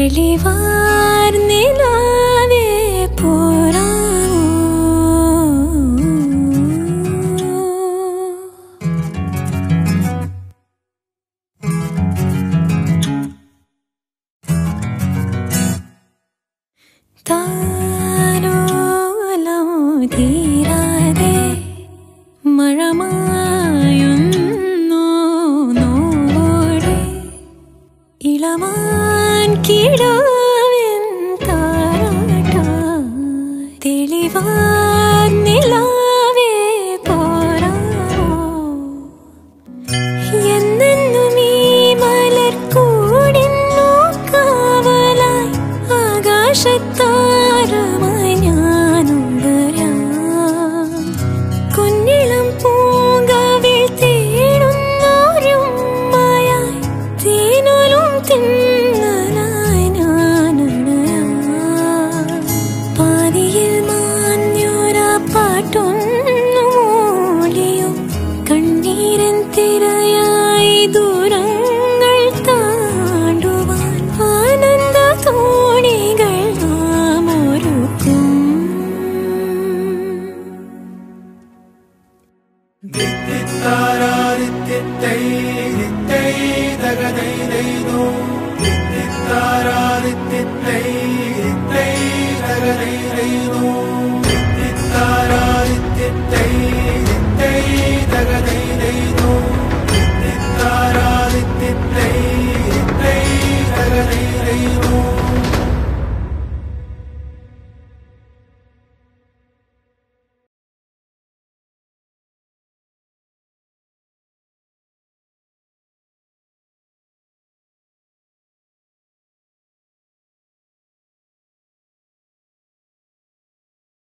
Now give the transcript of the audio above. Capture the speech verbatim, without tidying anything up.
തെളിവാർന്നിലാവേ പോരാമോ താലോലം തീരാതെ മഴമായുന്നു നോവോടെ ഇളമാൻ കിടാവിൻ താരാട്ടായി തെളിവാർന്നിലാവേ പോരാമോ എന്നെന്നും ഈ മലർക്കൂടിന്നു കാവലായി ആകാശത്താരമായി ഞാനുടരാം കുഞ്ഞിളം പൂങ്കവിൾ തേടുന്നോരുമ്മയായി തേനോലും തിന്നലായി ഞാനണയാം പാതിയിൽ മാഞ്ഞൊരാ പാട്ടൊന്നു മൂളിയും കണ്ണീരൻ തിരയായി ദൂരങ്ങൾ താണ്ടുവാൻ ആനന്ദ തോണികൾ നാം ഒരുക്കും Taara